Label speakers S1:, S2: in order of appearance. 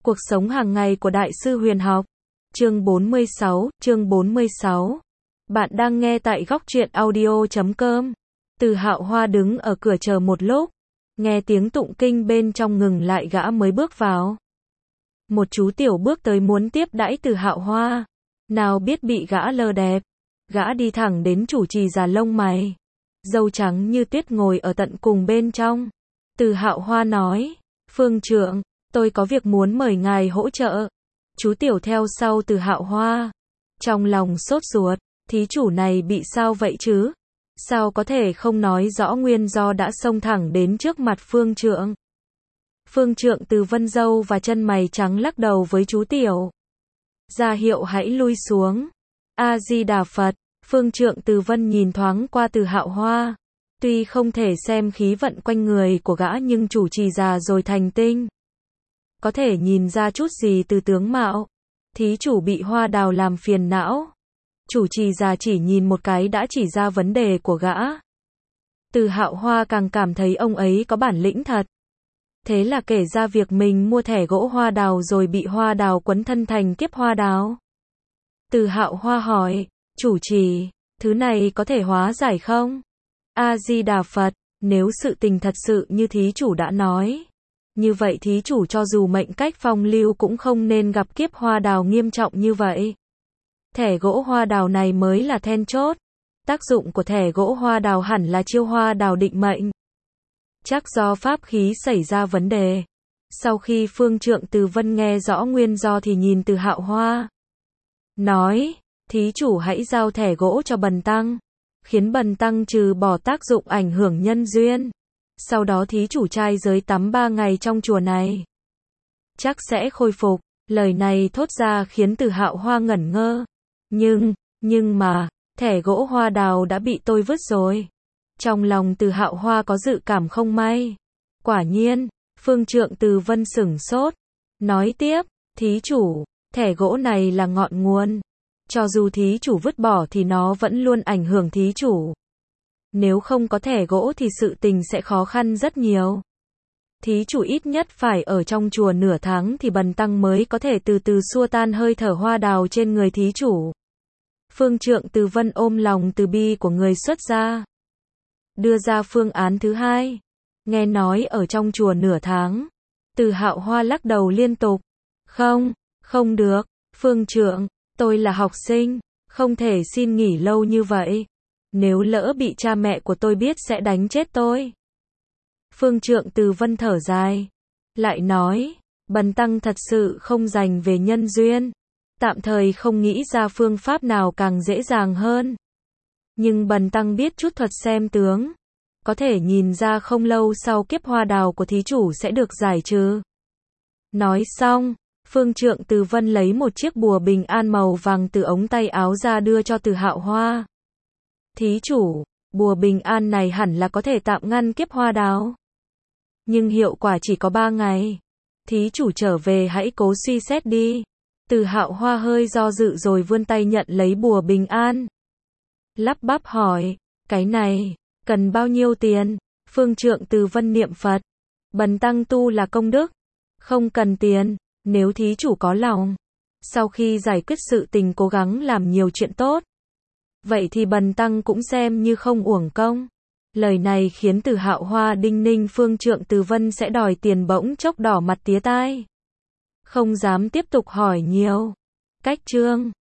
S1: Cuộc sống hàng ngày của Đại sư Huyền học. Chương 46. Bạn đang nghe tại góc truyện audio.com. Từ Hạo Hoa đứng ở cửa chờ một lúc, nghe tiếng tụng kinh bên trong ngừng lại gã mới bước vào. Một chú tiểu bước tới muốn tiếp đãi Từ Hạo Hoa, nào biết bị gã lơ đẹp. Gã đi thẳng đến chủ trì già lông mày, râu trắng như tuyết ngồi ở tận cùng bên trong. Từ Hạo Hoa nói, Phương trượng, tôi có việc muốn mời ngài hỗ trợ. Chú tiểu theo sau Từ Hạo Hoa, trong lòng sốt ruột, thí chủ này bị sao vậy chứ? Sao có thể không nói rõ nguyên do đã xông thẳng đến trước mặt phương trượng? Phương trượng Từ Vân râu và chân mày trắng lắc đầu với chú tiểu, ra hiệu hãy lui xuống. A Di Đà Phật. Phương trượng Từ Vân nhìn thoáng qua Từ Hạo Hoa, tuy không thể xem khí vận quanh người của gã nhưng chủ trì già rồi thành tinh, có thể nhìn ra chút gì từ tướng mạo. Thí chủ bị hoa đào làm phiền não. Chủ trì già chỉ nhìn một cái đã chỉ ra vấn đề của gã. Từ Hạo Hoa càng cảm thấy ông ấy có bản lĩnh thật. Thế là kể ra việc mình mua thẻ gỗ hoa đào rồi bị hoa đào quấn thân thành kiếp hoa đào. Từ Hạo Hoa hỏi, chủ trì, thứ này có thể hóa giải không? A Di Đà Phật. Nếu sự tình thật sự như thí chủ đã nói, như vậy thí chủ cho dù mệnh cách phong lưu cũng không nên gặp kiếp hoa đào nghiêm trọng như vậy. Thẻ gỗ hoa đào này mới là then chốt. Tác dụng của thẻ gỗ hoa đào hẳn là chiêu hoa đào định mệnh. Chắc do pháp khí xảy ra vấn đề. Sau khi phương trượng Từ Vân nghe rõ nguyên do thì nhìn Từ Hạo Hoa, nói, thí chủ hãy giao thẻ gỗ cho bần tăng, khiến bần tăng trừ bỏ tác dụng ảnh hưởng nhân duyên. Sau đó thí chủ trai giới tắm 3 ngày trong chùa này, chắc sẽ khôi phục. Lời này thốt ra khiến Từ Hạo Hoa ngẩn ngơ. Nhưng mà, thẻ gỗ hoa đào đã bị tôi vứt rồi. Trong lòng Từ Hạo Hoa có dự cảm không may. Quả nhiên, phương trượng Từ Vân sửng sốt, nói tiếp, thí chủ, thẻ gỗ này là ngọn nguồn. Cho dù thí chủ vứt bỏ thì nó vẫn luôn ảnh hưởng thí chủ. Nếu không có thẻ gỗ thì sự tình sẽ khó khăn rất nhiều. Thí chủ ít nhất phải ở trong chùa nửa tháng thì bần tăng mới có thể từ từ xua tan hơi thở hoa đào trên người thí chủ. Phương trượng Từ Vân ôm lòng từ bi của người xuất gia, đưa ra phương án thứ hai. Nghe nói ở trong chùa nửa tháng. Từ Hạo Hoa lắc đầu liên tục. Không được, phương trượng, tôi là học sinh, không thể xin nghỉ lâu như vậy. Nếu lỡ bị cha mẹ của tôi biết sẽ đánh chết tôi. Phương trượng Từ Vân thở dài, lại nói, bần tăng thật sự không dành về nhân duyên, tạm thời không nghĩ ra phương pháp nào càng dễ dàng hơn. Nhưng bần tăng biết chút thuật xem tướng, có thể nhìn ra không lâu sau kiếp hoa đào của thí chủ sẽ được giải trừ. Nói xong, phương trượng Từ Vân lấy một chiếc bùa bình an màu vàng từ ống tay áo ra đưa cho Từ Hạo Hoa. Thí chủ, bùa bình an này hẳn là có thể tạm ngăn kiếp hoa đào, nhưng hiệu quả chỉ có 3 ngày. Thí chủ trở về hãy cố suy xét đi. Từ Hạo Hoa hơi do dự rồi vươn tay nhận lấy bùa bình an, lắp bắp hỏi, cái này cần bao nhiêu tiền? Phương trượng Từ Vân niệm Phật, bần tăng tu là công đức, không cần tiền. Nếu thí chủ có lòng, sau khi giải quyết sự tình cố gắng làm nhiều chuyện tốt, vậy thì bần tăng cũng xem như không uổng công. Lời này khiến Từ Hạo Hoa đinh ninh phương trượng Từ Vân sẽ đòi tiền bỗng chốc đỏ mặt tía tai, không dám tiếp tục hỏi nhiều. Cách chương